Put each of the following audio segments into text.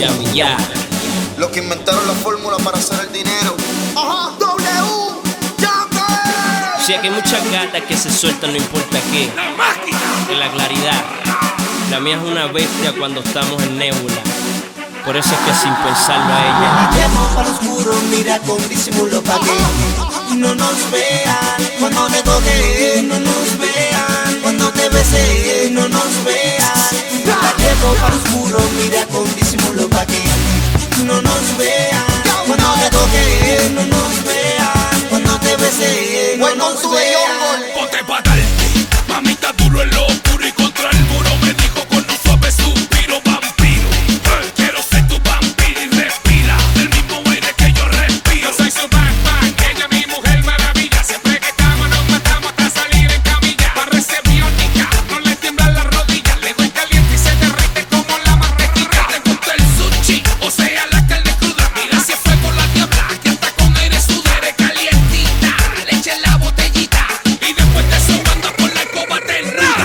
Ya. Los que inventaron la fórmula para hacer el dinero. Ajá, W, Jungle. Si aquí hay muchas gatas que se sueltan, no importa qué. La máquina. En la claridad. La mía es una bestia cuando estamos en nébula. Por eso es que sin pensarlo a ella. Llevo para lo oscuro, mira con disimulo pa' que no nos vean. Cuando te toque, no nos vean. Cuando te bese, no nos vean. La llevo para lo oscuro, mira con disimulo pa' que no nos vean. Cuando te toque, no nos vean. Cuando te bese, no nos vean. Ponte patal, mamita duro en lo oscuro y contra el muro me dijo con un suave suspiro vampiro. Quiero ser tu vampiro y respira del mismo aire que yo respiro. Yo soy su bang bang, ella mi mujer maravilla. Siempre que estamos nos matamos hasta salir en camilla. Parece biónica, no le tiemblan las rodillas. Le doy caliente y se derrite como la mantequilla. Te gusta el sushi, o sea la carne cruda. Mira si es fuego la diabla, que hasta con aire suda. Eres calientita, le eché la botellita y después de eso manda por la escoba terra.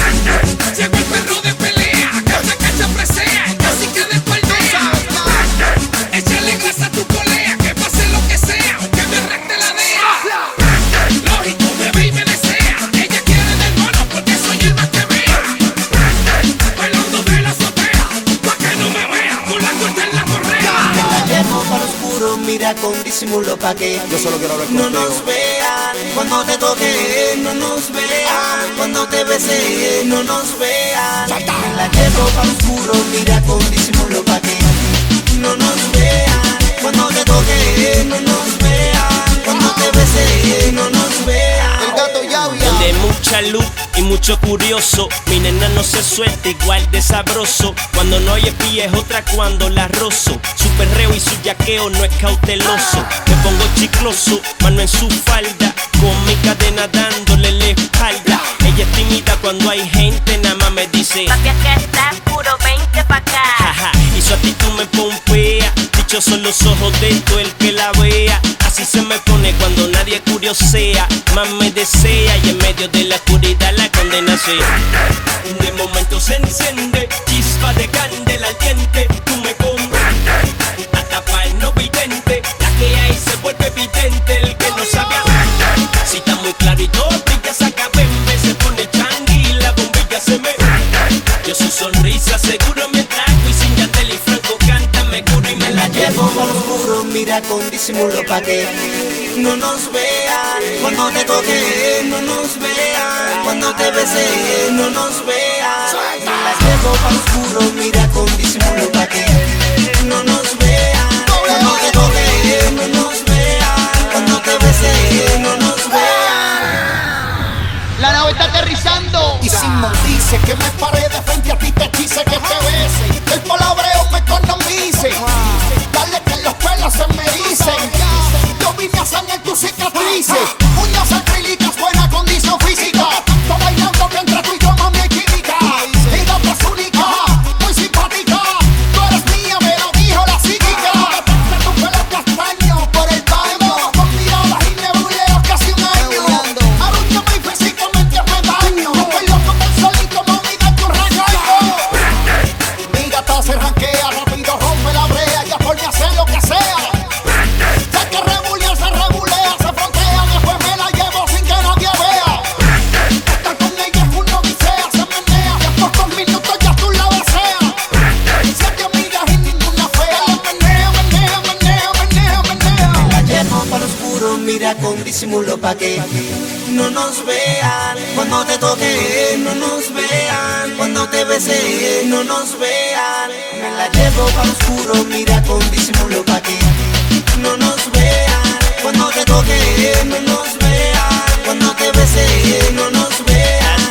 Llegó el perro de pelea, cacha cacha presea, casi que despaldea. Échale grasa a tu colea, que pase lo que sea, aunque me recte la dea. Lógico, me ve y me desea, ella quiere del mono porque soy el más que vea. Bailando de la azotea, pa' que no me vea, con la corta en la correa. La llevo para lo oscuro, mira con disimulo pa' que Yo solo quiero hablar no contigo. nos vean. Cuando te toque, no nos vean. Cuando te bese, no nos vean. La llevo para lo oscuro, mira con disimulo pa' que no nos vean. Cuando te toque, no nos vean. Cuando te bese, no nos vean. El gato Yavia. Donde hay mucha luz y mucho curioso, mi nena no se suelta igual de sabroso. Cuando no hay espía es otra cuando la rozo. Su perreo y su yaqueo no es cauteloso. Me pongo chicloso, mano en su falda, con mi cadena dándole la espalda. Ella es tímida cuando hay gente, nada más me dice Papi, acá está puro, vente pa' acá. jaja, y su actitud me pompea. Dichos son los ojos de todo el que la vea. Así se me pone cuando nadie curiosea. Más me desea y en medio de la oscuridad la condena se. De momento se enciende, chispa de candela al diente. Tú me compras, a tapar no vidente. La que hay se vuelve evidente, el que no sabe si está muy claro y todo brilla, saca bembe. Se pone changui y la bombilla se me. Yo su sonrisa seguro me trago y sin Yandel y Franco canta me curo y me la Llevo llevo. para lo oscuro, mira con disimulo pa' que no nos vean. Cuando te toque, no nos vean. Cuando te bese, no nos vean. La llevo para lo oscuro, mira con disimulo pa' que no nos vean. Cuando te toque, no nos vean. Cuando te bese, no nos vean. La nave está aterrizando. Y Simón dice que me pare de frente a ti, te quise que te bese. El palabreo me economice. Dale que los pelos se me ericen. Yo vine a sanar tus cicatrices. Uñas acrílicas, buena condición física. Está bailando que entre tú y yo, mami, hay química. Y la otra es única, muy simpática. Tú eres mía, me lo dijo la psíquica. De tu pelo castaño por el baño. Con miradas y nebuleos casi un año. Arrúllame y físicamente me daño. Estoy loco por solito, mami, date un regaño. Mi gata se ranquea, rápido rompe la brea. Ya por mí hacer lo que sea. Ya que rebulea, se frontea. Después me la llevo sin que nadie vea. Estar con ella es una odisea, se menea. Y a pocos minutos ya tú la deseas. Siete amigas y ninguna fea. Menea, menea, menea, menea, menea. La llevo para lo oscuro, mira con disimulo pa' que no nos vean. Cuando te toque, no nos vean. Cuando te bese, no nos vean. Me la llevo para lo oscuro, mira con disimulo pa' que no nos vean. Cuando te toque, no nos vean. Cuando te bese, no nos vean.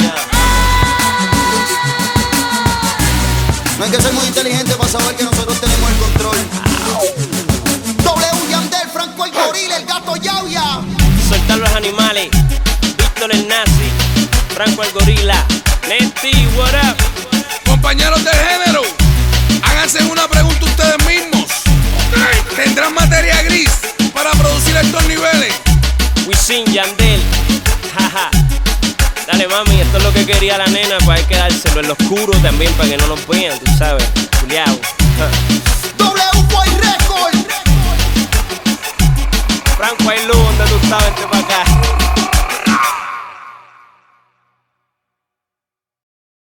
No hay que ser muy inteligente para saber que nosotros tenemos el control. W, Yandel, Franco el gorila, el gato Yavia. Soltar los animales, Víctor el nazi, Franco el gorila, Neti, what up? Compañeros del género, háganse una pregunta ustedes mismos. ¿Tendrán materia gris para producir estos niveles? Wisin, Yandel, jaja. Dale mami, esto es lo que quería la nena para quedárselo en lo oscuro también para que no nos vean, tú sabes, culiao. Ja.